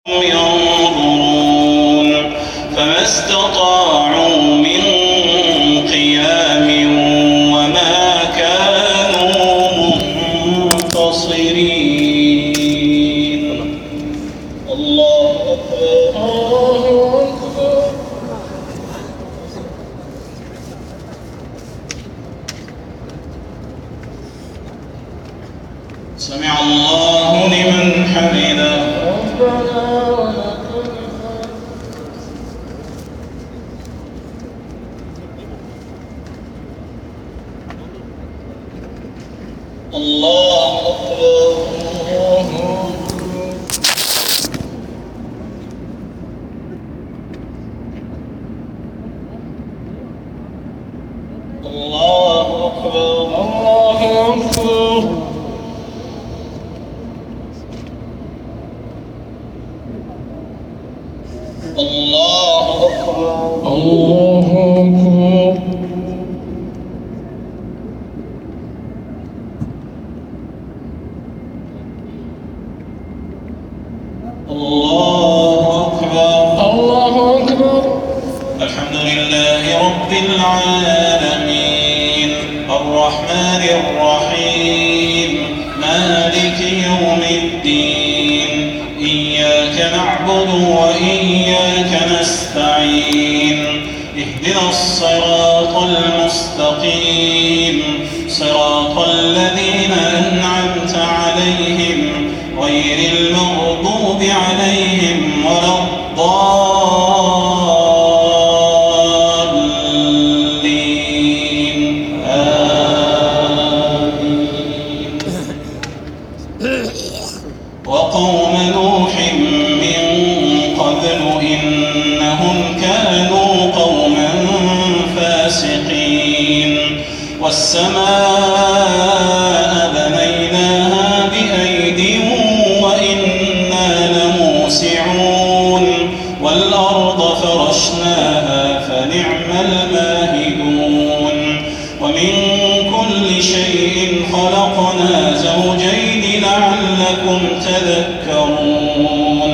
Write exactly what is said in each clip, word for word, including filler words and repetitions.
ينظرون فما استطاعوا من قيام وما كانوا منتصرين. الله أكبر الله أكبر. سمع الله لمن حمده ربنا ولك الحمد. الله أكبر الله أكبر. الله أكبر الله أكبر. الله أكبر الله أكبر. الله أكبر الله أكبر. الحمد لله رب العالمين الرحمن الرحيم مالك يوم الدين إياك نعبد وإياك نستعين اهدنا الصراط المستقيم صراط الذين أنعمت عليهم غير المغضوب عليهم ولا الضالين آمين. وقوم نوح من قبل إنهم كانوا قوما فاسقين والسماء بنيناها بأيد وإنا لموسعون والأرض فرشناها فنعم الماهدون ومن كل شيء خلقنا زوجين لعلكم تذكرون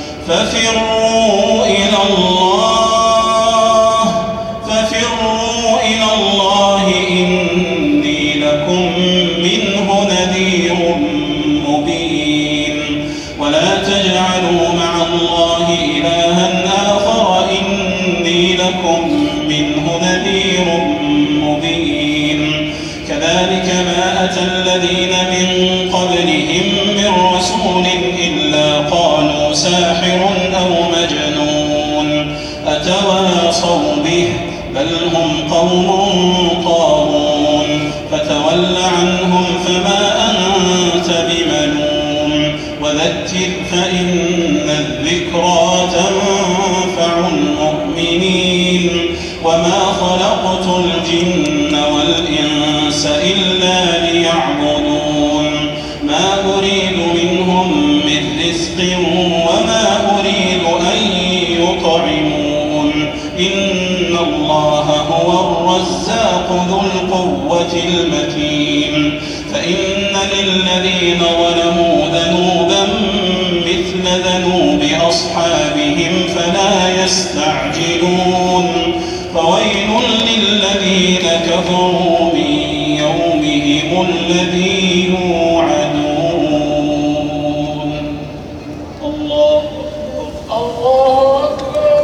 ففروا إلى الله ففروا إلى الله إني لكم منه نذير مبين ولا تجعلوا مع الله إلها آخر إني لكم منه نذير مبين كذلك ما أتى الذين من قبلهم من رسول إلا قالوا ساحر أو مجنون أتواصوا به بل هم قوم طاغون فتول عنهم فما أنت بملوم وذكر فإن الذكرى تنفع المؤمنين وما خلقت الجن والإنس إلا ليعبدون ما أريد منهم من رزق وما أريد أن يطعمون إن الله هو الرزاق ذو القوة المتين فإن للذين ظلموا ذنوبا مثل ذنوب أصحابهم فلا يستعجلون فويل للذين كفروا من يومهم الذي يوعدون. الله الله أكبر.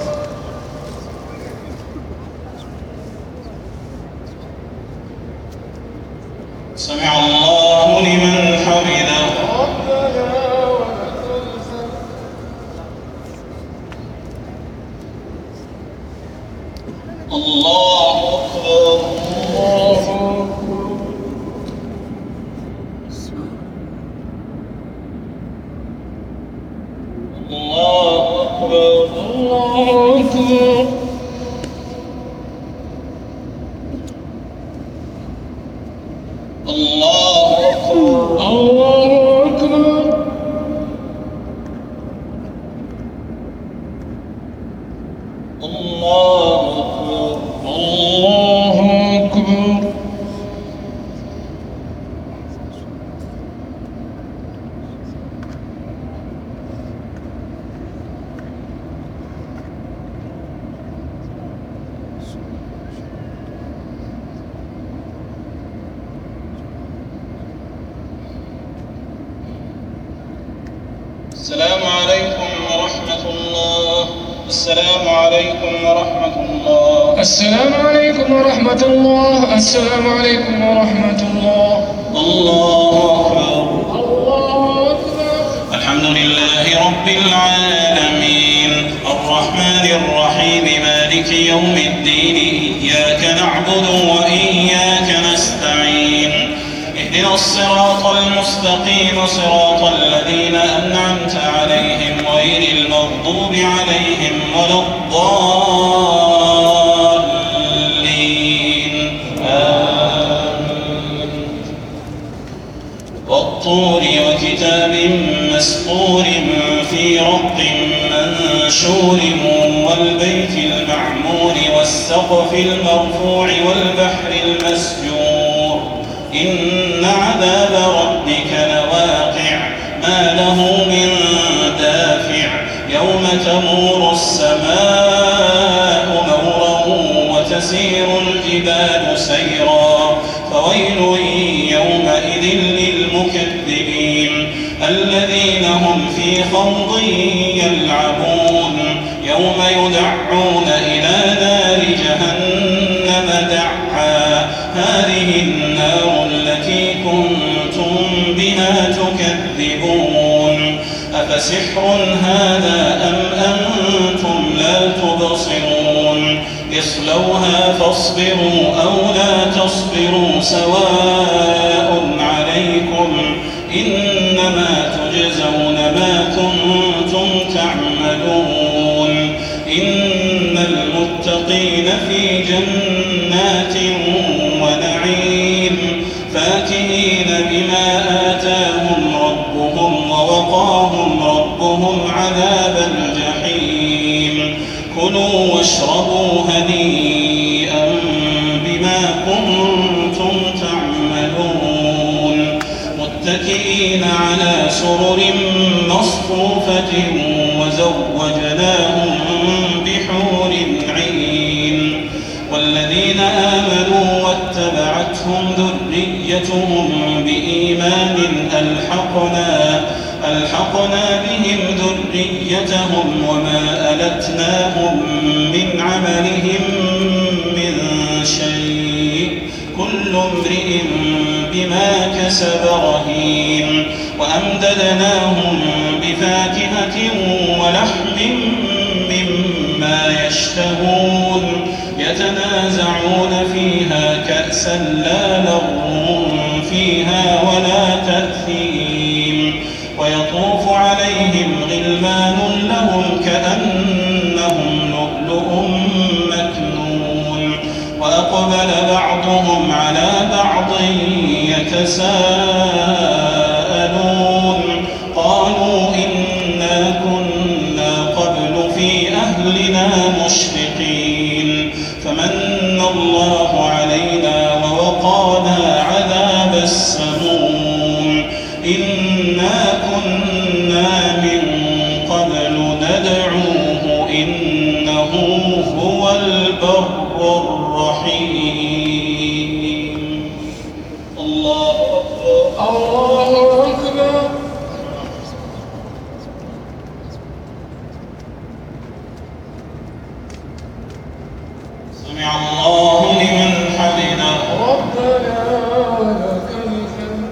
سمع الله لمن حمده ربنا ولك الحمد. الله أكبر الله أكبر. الله أكبر الله أكبر. الله أكبر الله أكبر. الله أكبر الله أكبر. السلام عليكم ورحمة الله. السلام عليكم ورحمة الله. السلام عليكم ورحمة الله. السلام عليكم ورحمة الله. الله أكبر. الله أكبر. الحمد لله رب العالمين الرحمن الرحيم مالك يوم الدين إياك نعبد وإياك نستعين اهدنا الصراط المستقيم صراط الذين أنعمت عليهم غير المغضوب عليهم ولا الضالين آمين. والطور وكتاب مسطور في رق منشور والبيت المعمور والسقف المرفوع والبحر المسجور إن عذاب ربك لواقع ما له من دافع يوم تمور السماء مورا وتسير الجبال سيرا فويل يومئذ للمكذبين الذين هم في خوض يلعبون يوم يدعون إلى نار جهنم دعا هذه النار التي كنتم بها تكذبون أفسحر هذا أم أنتم لا تبصرون اصلوها فاصبروا أو لا تصبروا سواء عليكم إنما تجزون ما كنتم تعملون إن المتقين في جنات ونعيم فاكهين بما آتاهم ربهم ووقاهم ربهم عذاب الجحيم كلوا واشربوا هنيئا بما كنتم تعملون متكئين على سرر مصفوفة وزوجناهم بحور عين والذين آمنوا واتبعتهم ذريتهم بإيمان ألحقنا ألحقنا بهم ذريتهم وما ألتناهم من عملهم من شيء كل امرئ بما كسب رهين وأمددناهم بفاكهة ولحم مما يشتهون يتنازعون فيها كأسا لا لغو فيها ولا تأثيم ويطوف عليهم غلمان لهم كأنهم لؤلؤ مكنون وأقبل بعضهم على بعض يتساءلون قالوا إنا كنا قبل في أهلنا مشفقين فمن الله علينا ووقانا عذاب السموم إنا كنا من قبل ندعوه إنه هو البر الرحيم. الله أكبر. الله أكبر. سمع الله لمن حمده ربنا ولك الحمد.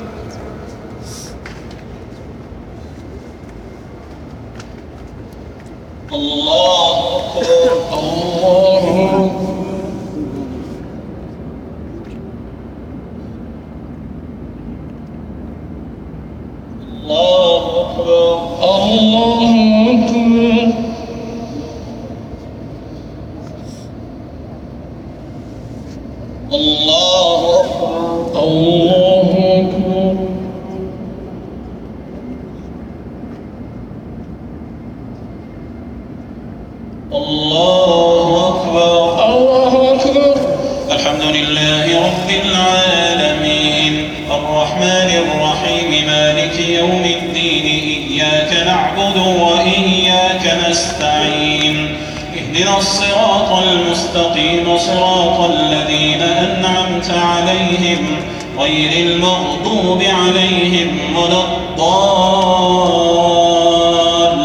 الله أكبر. الله أكبر. الله أكبر. الله أكبر. الله أكبر. الله أكبر. الله أكبر. الله أكبر. الحمد لله رب العالمين الرحمن الرحيم مالك يوم الدين إياك نعبد وإياك نستعين اهدنا الصراط المستقيم صراط الذين أنعمت عليهم غير المغضوب عليهم ولا الضالين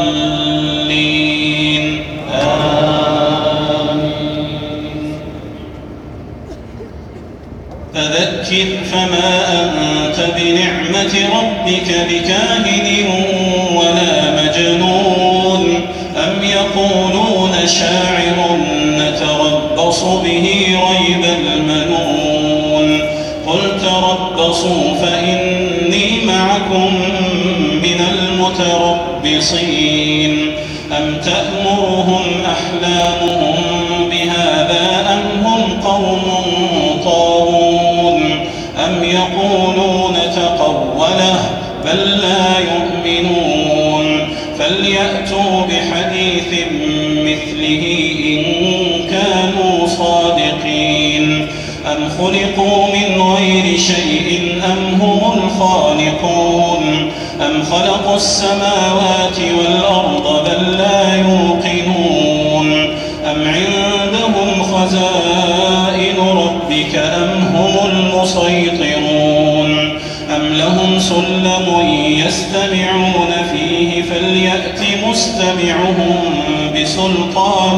فما أنت بنعمة ربك بكاهن ولا مجنون أم يقولون شاعر نتربص به ريب المنون قل تربصوا فإني معكم من المتربصين أم تأمرهم أحلامهم بهذا أم هم قوم طاغون أم يقولون تقوله بل لا يؤمنون فليأتوا بحديث مثله إن كانوا صادقين أم خلقوا من غير شيء أم هم الخالقون أم خلقوا السماوات والأرض بل لا يوقنون أم عندهم خزائن ربك أم هم المسيطرون أم لهم سلم يستمعون فيه فليأت مستمعهم بسلطان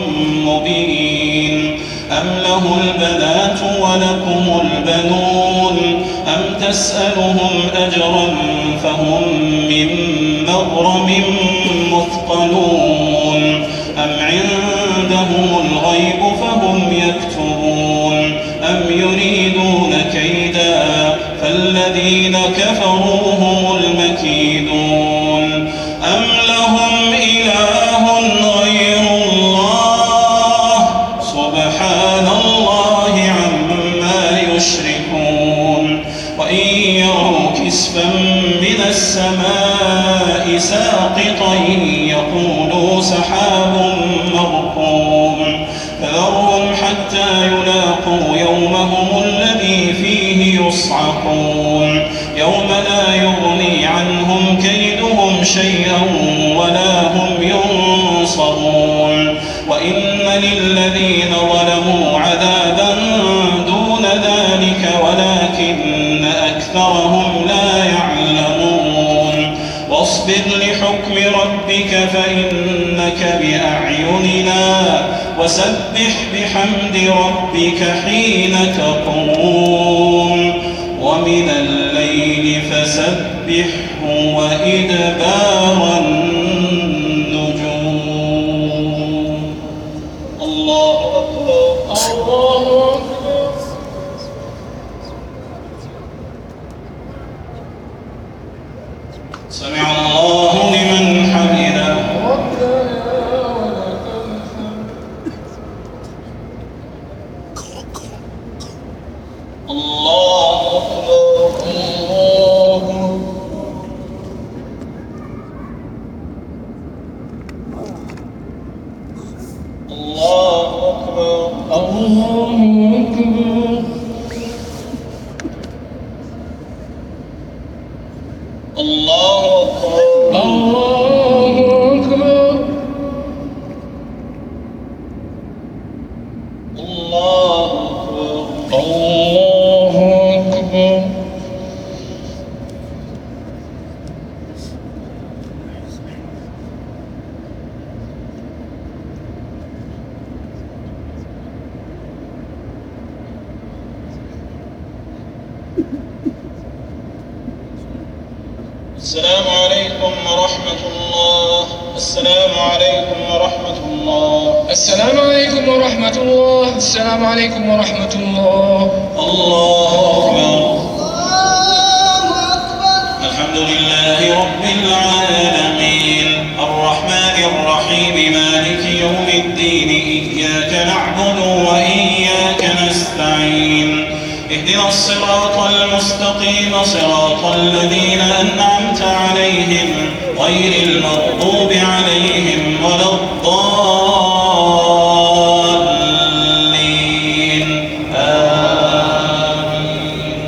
مبين أم له البنات ولكم البنون أم تسألهم أجرا فهم من مغرم مثقلون أم عندهم الغيب فهم يكتبون أم يريدون كيدا فالذين كفروا هم المكيدون أم لهم إله غير الله سبحان الله عما يشركون وإن يروا كسفا من السماء ساقطا يقولوا سحاب مركوم فذرهم حتى يلاقوا يومهم الذي فيه يصعقون يوم لا يغني عنهم كيدهم شيئا ولا هم ينصرون وإن للذين ظلموا عذابا دون ذلك ولكن أكثرهم لا يعلمون واصبر لحكم ربك فإنك بأعيننا وسبح بحمد ربك حين تقوم ومن الليل فسبحه وإدبار النجوم الله أكبر الله أكبر سمع الله لمن حمده ربنا ولك الحمد الله أكبر الله الله أكبر الله أكبر الله أكبر الله أكبر الله أكبر الله أكبر السلام عليكم ورحمة الله السلام عليكم ورحمة الله السلام عليكم ورحمة الله السلام عليكم ورحمة الله الله أكبر الحمد لله رب العالمين الرحمن الرحيم مالك يوم الدين إياك نعبد وإياك نستعين اهدنا الصراط المستقيم صراط الذين أنعمت عليهم غير المغضوب عليهم ولا الضالين آمين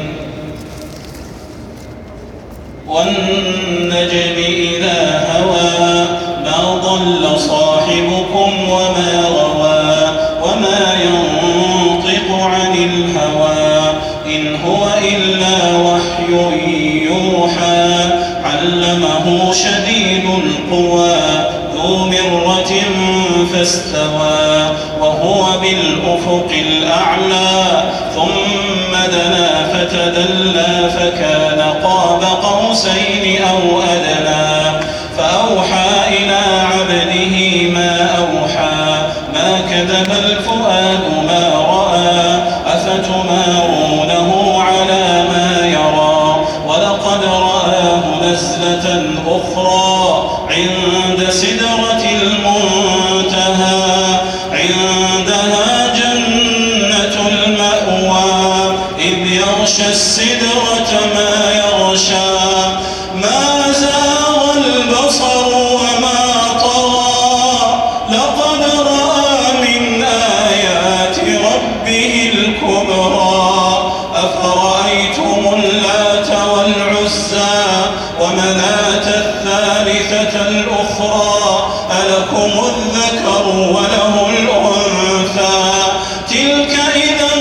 والنجم إذا هوى ما ضل صاحبكم وما غوى وما ينطق عن الهوى إن هو إلا وحي يوحى علمه شديد القوى ذو مرة فاستوى وهو بالأفق الأعلى ثم دنا فتدلى فكان قاب قوسين أو أدنى فأوحى إلى عبده ما أوحى ما كذب الفؤاد ما رأى أفتمارونه على ما يرى ولقد رآه نزلة أخرى عند سدرة المنتهى عندها جنة المأوى إذ يغشى السدرة ما يغشى ما زاغ البصر وما طغى لقد رأى من آيات ربه الكبرى أفرأيتم اللات والعزى ومناة الثالثة الأخرى ألكم الذكر وله الأنثى تلك إذا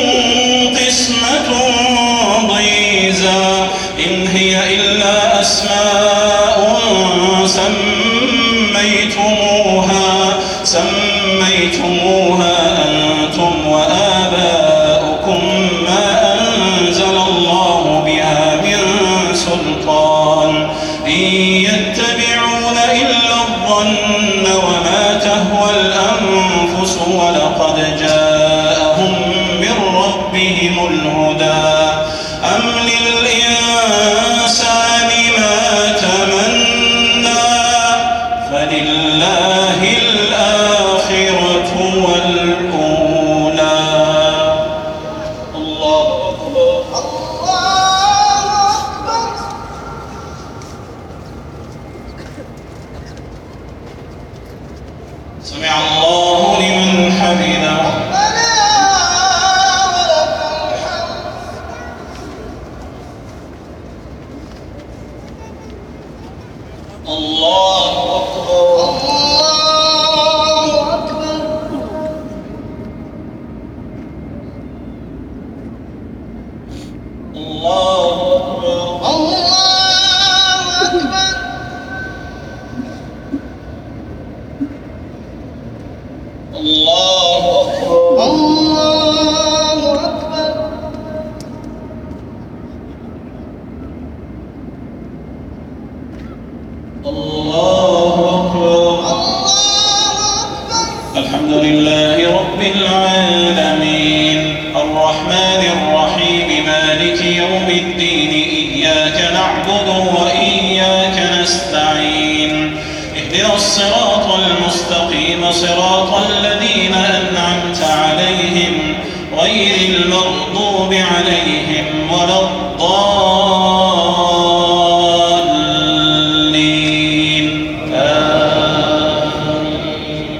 قسمة ضيزى إن هي إلا أسماء سميتموها سميتموها أنتم وآباؤكم ما أنزل الله بها من سلطان إن يتبعون إلا الظن وما تهوى الأنفس ولقد جاءهم من ربهم الهدى أم للإنسان ما تمنى فلله الآخرة والأولى الله أكبر الله أكبر سمع الله لمن حمده ربنا ولك الحمد الله أكبر الله أكبر الله أكبر الله أكبر الله أكبر الله أكبر الله أكبر الله أكبر الحمد لله رب العالمين الرحمن الرحيم مالك يوم الدين إياك نعبد وإياك نستعين اهدنا الصراط المستقيم صراط الذين أنعمت عليهم غير المغضوب عليهم ولا الضالين آمين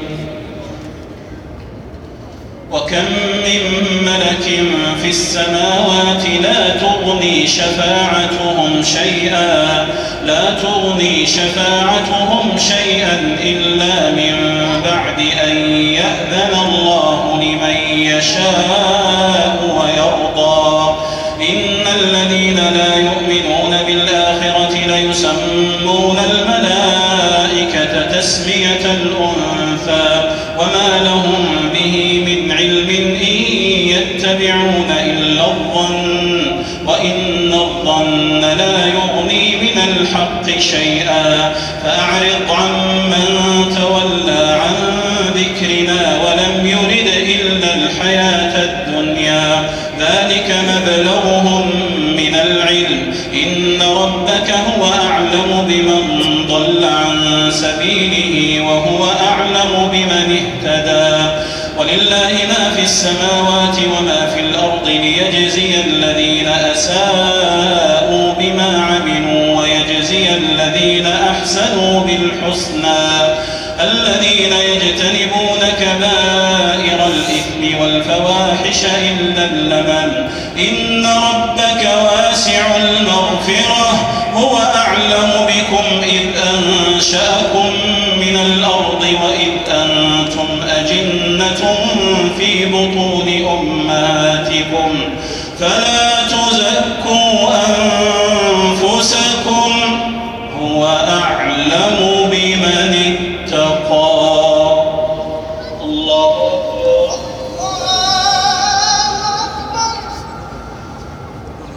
وكم من ملك في السماوات لا تغني شفاعتهم شيئا لا تغني شفاعتهم شيئا إلا من بعد أن يأذن الله لمن يشاء ويرضى إن الذين لا يؤمنون بالآخرة ليسمون الملائكة تسمية الأنثى وما لهم به من علم إن يتبعون إلا الظن وإن الظن لا يغني من الحق شيئا فأعرض عمن تولى عن ذكرنا ولم يرد إلا الحياة الدنيا ذلك مبلغهم من العلم إن ربك هو أعلم بمن ضل عن سبيله وهو أعلم بمن اهتدى ولله ما في السماوات وما في الأرض ليجزي الذين أساءوا بما عملوا ويجزي الذين أحسنوا بالحسنى الذين يجتنبون كبائر الإثم والفواحش إلا اللمم إن ربك واسع المغفرة هو أعلم بكم إذ أنشأكم من الأرض وإذ أنتم أجنة في بطون أمهاتكم فلا تزكوا أنفسكم هو أعلم بمن اتقى الله أكبر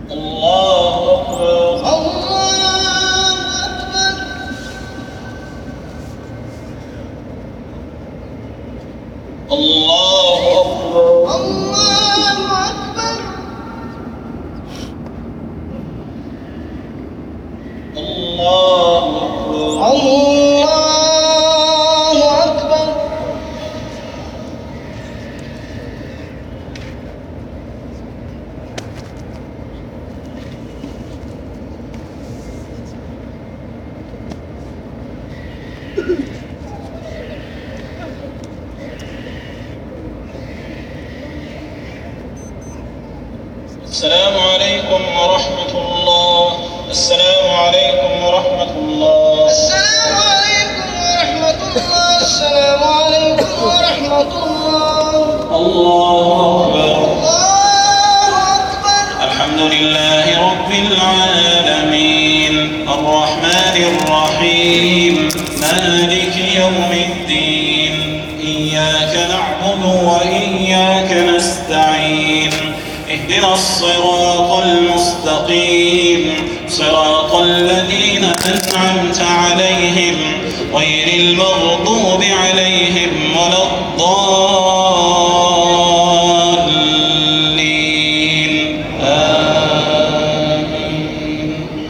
الله أكبر الله أكبر الله أكبر الله أكبر الله أكبر الله أكبر السلام عليكم ورحمة الله. السلام عليكم ورحمة الله. السلام عليكم ورحمة الله. السلام عليكم ورحمة الله. الله أكبر. الله أكبر. الحمد لله رب العالمين الرحمن الرحيم مالك يوم الدين إياك نعبد وإياك نستعين اهدنا الصراط المستقيم صراط الذين أنعمت عليهم غير المغضوب عليهم ولا الضالين آمين.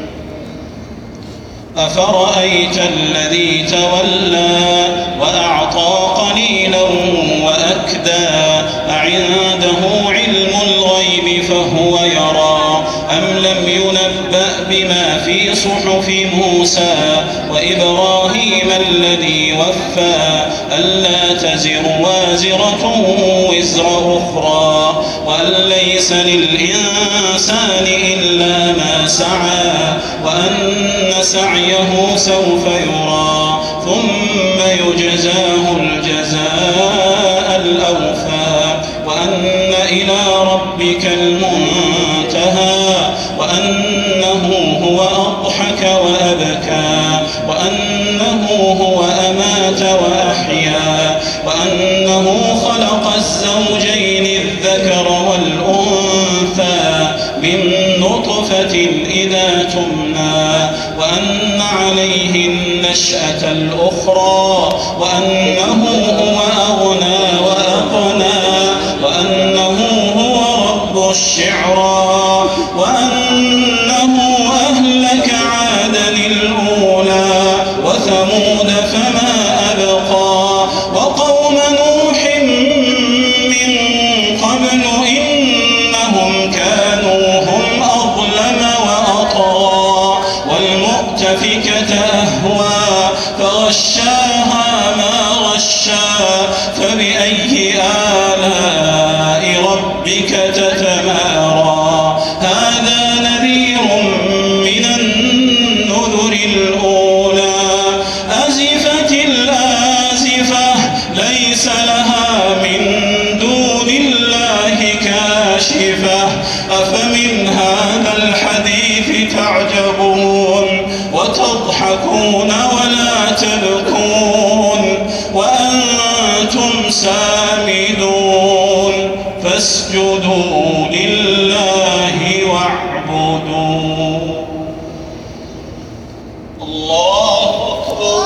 أفرأيت الذي تولى وأعطى قليلا وأكدى أعنده علم الغيب فهو يرى أم لم ينبأ بما في صحف موسى وإبراهيم الذي وفى ألا تزر وازرة وزر أخرى وأن ليس للإنسان إلا ما سعى وأن سعيه سوف يرى ثم يجزاه الجزاء الأوفى وأن إلى ربك المنتهى وأنه هو أضحك وأبكى وأنه هو أمات وأحيا وأنه خلق الزوجين الذكر والأنثى من نطفة إذا تمنى وأن عليه النشأة الأخرى وأنه هو أغنى وأقنى وأنه هو رب الشعرى وأنه أهلك عادا الأولى وثمود فما أبقى وقوم نوح من قبل إنهم كانوا هم أظلم وأطغى والمؤتفكة أهوى فغشاها ما غشا فبأي آلاء ربك تتمارى هذا نذير من النذر الأولى أزفت الآزفة ليس لها من دون الله كاشفة أفمن هذا الحديث تعجبون وتضحكون ولا تبكون وأنتم سامدون فاسجدوا لله واعبدوا. الله أكبر.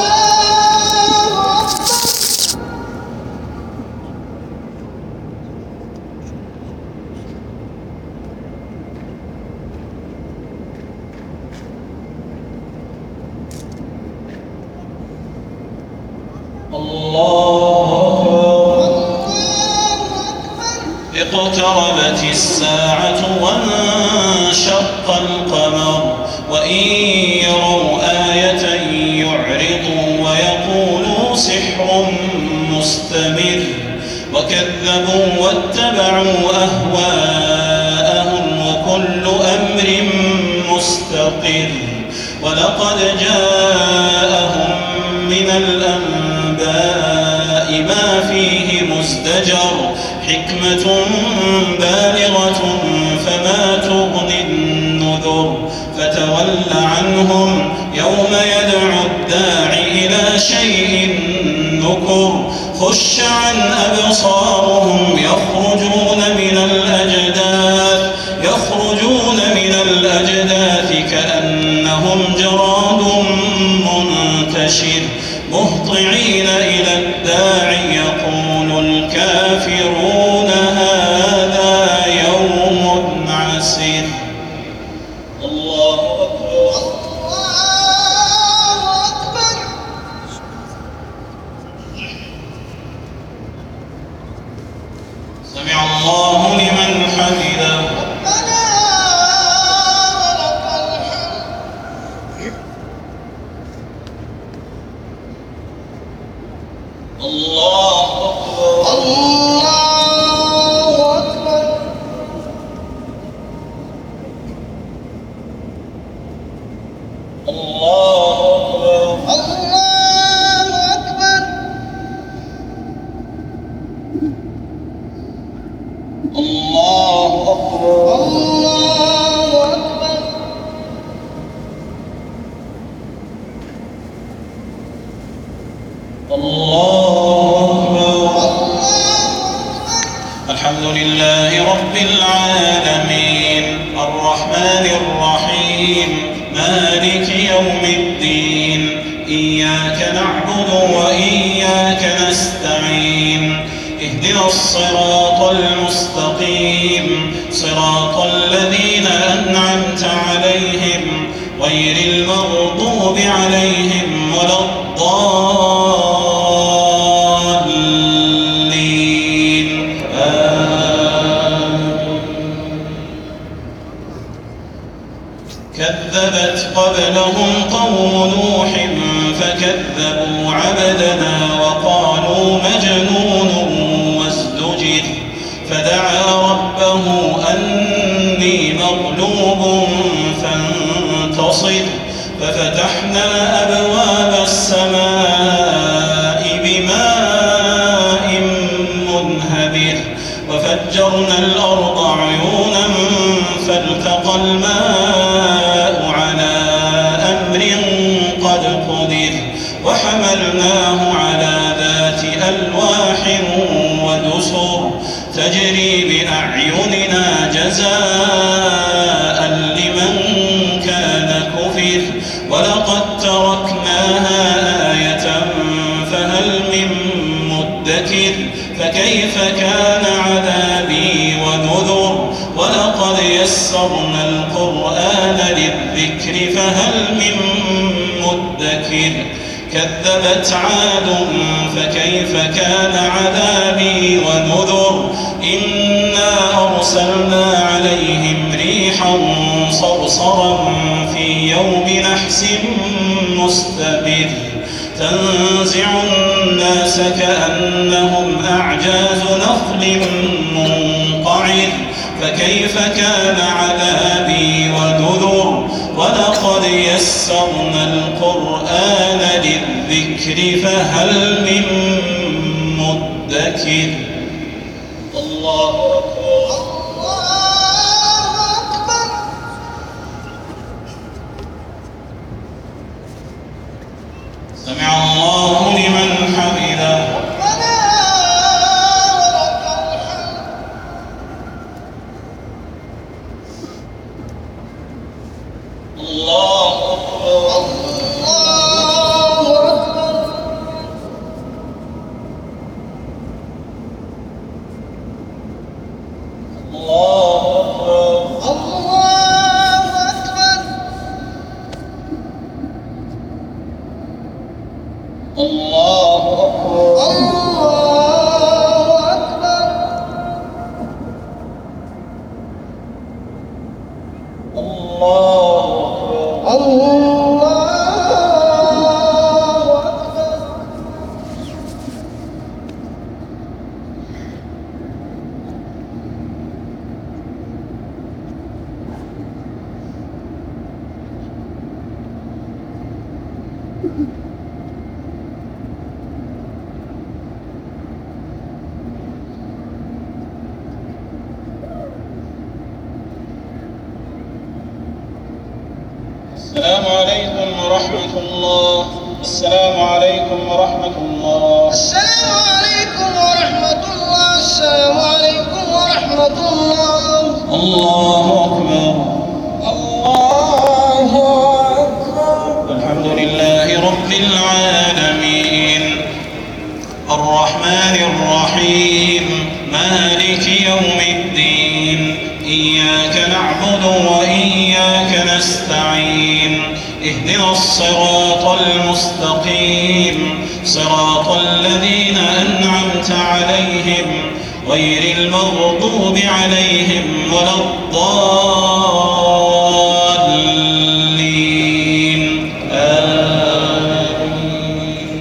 الله أكبر. اقتربت الساعة وانشق القمر وإن يروا آية يعرضوا ويقولوا سحر مستمر وكذبوا واتبعوا أهواءهم وكل أمر مستقر ولقد جاءهم من الأنباء ما فيه مزدجر حكمة بالغة فما تغني النذر فتول عنهم يوم يدعو الداع إلى شيء نكر خش عن أبصارهم يخرجون من الأجداث يخرجون من الأجداث كأنهم جراد منتشر مهطعين إلى الداع يقول الكافرون هذا يوم عسير. الله أكبر. الله أكبر. سمع الله لمن حمده. ربنا ولك الحمد. الله أكبر. الله أكبر. الله أكبر. الله أكبر. الله أكبر. الله أكبر. الله أكبر. الله الحمد لله رب العالمين الرحمن الرحيم مالك يوم الدين إياك نعبد وإياك نستعين اهدنا الصراط المستقيم صراط الذين أنعمت عليهم غير المغضوب عليهم ولا الضالين آمين. كذبت قبلهم قوم نوح فكذبوا عبدنا وقالوا مجنون وازدجر فدعا ربه أني مغلوب فانتصر ففتحنا أبواب السماء بماء منهمر وفجرنا الأرض عيونا فالتقى الماء على أمر قد قدر وحملناه على ذات ألواح ودسر تجري بأعيننا جزاء لمن كان كفر ولقد تركناها آية فهل من مدكر فكيف كان عذابي ونذر ولقد يسرنا القرآن للذكر فهل من مدكر كذبت عاد فكيف كان عذابي ونذر إنا أرسلنا عليهم ريحا صرصرا في يوم نحس مستمر تنزع الناس كأنهم أعجاز نخل منقعر فكيف كان عذابي ونذر ولقد يسرنا القرآن للذكر فهل من مدكر. الله أكبر. الله أكبر. سمع الله لمن حمده. ربنا ولك الحمد. الله أكبر. الله أكبر. الله أكبر. الله أكبر. الله أكبر. الله أكبر. الله أكبر. الله أكبر. السلام عليكم ورحمة الله. السلام عليكم ورحمة الله. السلام عليكم ورحمة الله. السلام عليكم ورحمة الله. الله نعبد وإياك نستعين اهدنا الصراط المستقيم صراط الذين أنعمت عليهم غير المغضوب عليهم ولا الضالين آمين.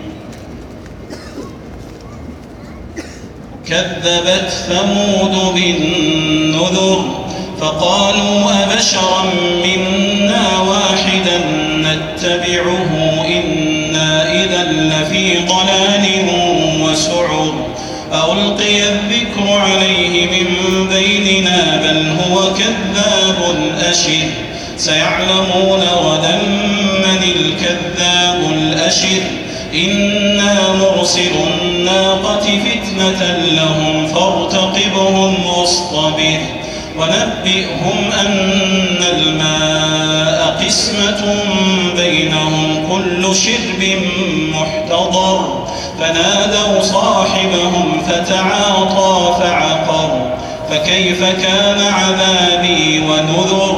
كذبت ثمود بالنذر فقالوا أبشرا منا واحدا نتبعه إنا إذا لفي ضلال وسعر ألقي الذكر عليه من بيننا بل هو كذاب أشر سيعلمون غدا من الكذاب الأشر إنا مرسل الناقة فتنة لهم فارتقبهم واصطبر ونبئهم أن الماء قسمة بينهم كل شرب محتضر فنادوا صاحبهم فتعاطى فعقر فكيف كان عذابي ونذر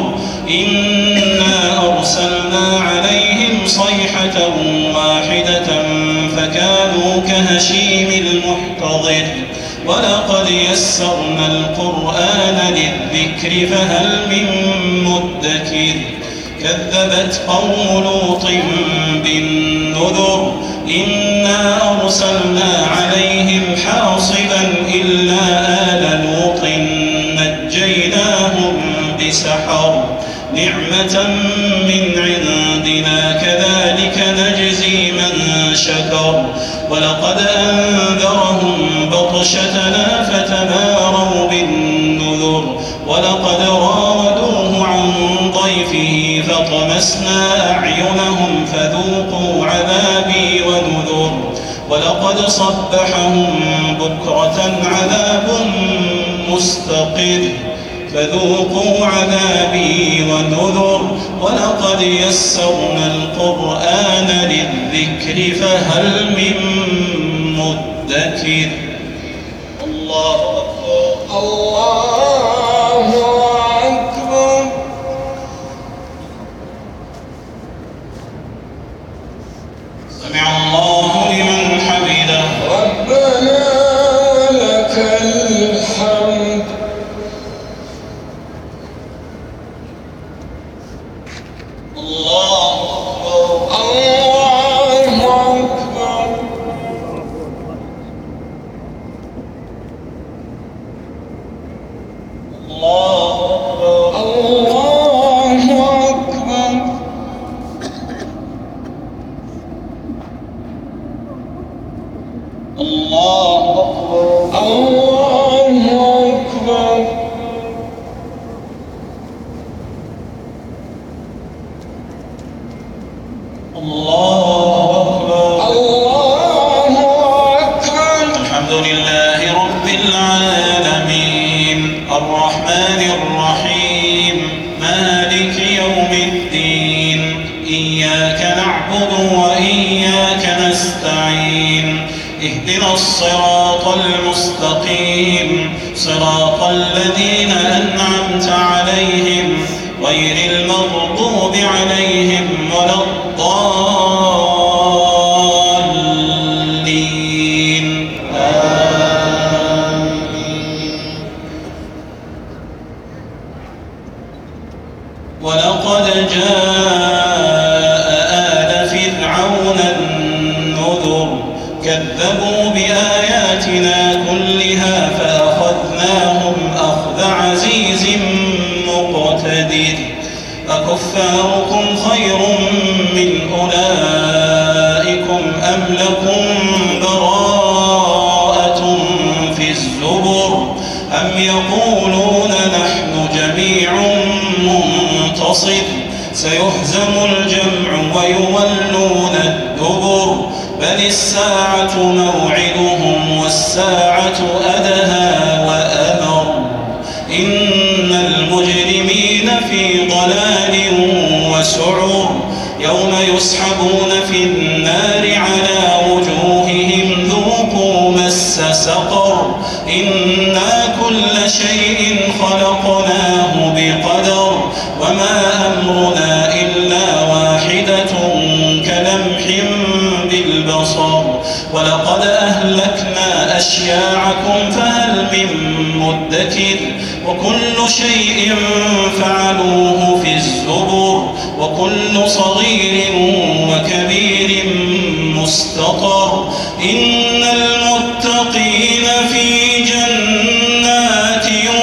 إنا أرسلنا عليهم صيحة واحدة فكانوا كهشيم المحتضر ولقد يسرنا القرآن للذكر فهل من مدكر كذبت قوم لوط بالنذر إنا أرسلنا عليهم حاصبا إلا آل لوط نجيناهم بسحر نعمة من عندنا كذلك نجزي من شكر ولقد أنذرهم بطشتنا فتماروا بالنذر ولقد راودوه عن ضيفه فطمسنا أعينهم فذوقوا عذابي ونذر ولقد صبحهم بكرة عذاب مستقر فذوقوا عذابي ونذر ولقد يسرنا القرآن للذكر فهل من مدكر الله أكبر الله أكبر سمع الله لمن حمده ربنا لك الحمد الله أكبر الله أكبر الله أكبر الله أكبر الله أكبر الله أكبر الله أكبر الله أكبر الحمد لله رب العالمين الرحمن الرحيم مالك يوم الدين إياك نعبد وإياك نستعين اهدنا الصراط المستقيم صراط الذين أنعمت عليهم غير المغضوب عليهم ولا الضالين آمين. ولقد جاء آل فرعون النذر كذبوا بآياتنا كلها فأخذناهم أخذ عزيز مقتدر أكفاركم خير من أولئكم أم لكم براءة في الزبر أم يقولون نحن جميع منتصر سيهزم الجمع ويولون الدبر بل الساعة موعدهم والساعة أدهى وأمر إن المجرمين في ضلال وسعر يوم يسحبون في النار على وجوههم ذوقوا مس سقر إنا كل شيء خلقناه شيء فعلوه في الزبر وكل صغير وكبير مستطر إن المتقين في جنات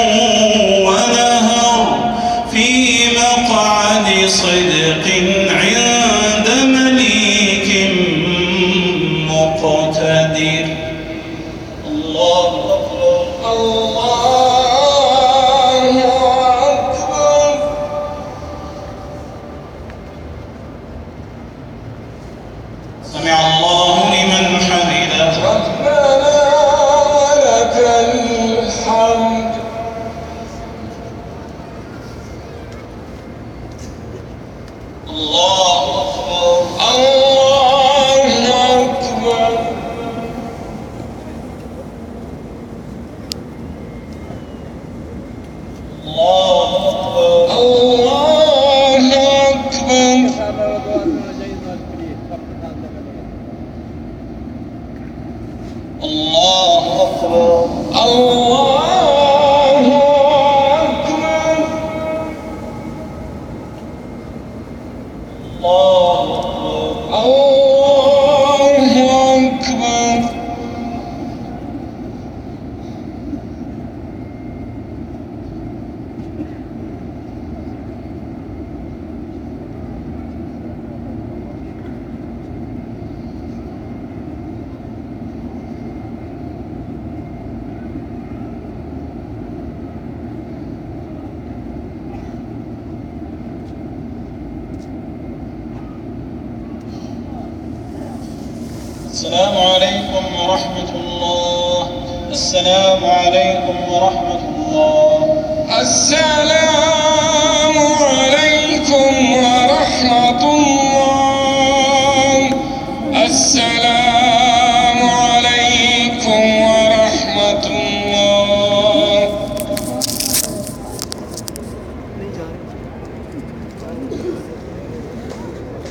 ونهر في مقعد صدق عند مليك مقتدر. الله أكبر. الله أكبر. سمع الله لمن حمده. ربنا ولك الحمد. الله أكبر. الله أكبر. الله أكبر. الله أكبر. الله أكبر. الله أكبر. الله أكبر. الله أكبر. السلام عليكم ورحمة الله. السلام عليكم ورحمة الله. السلام عليكم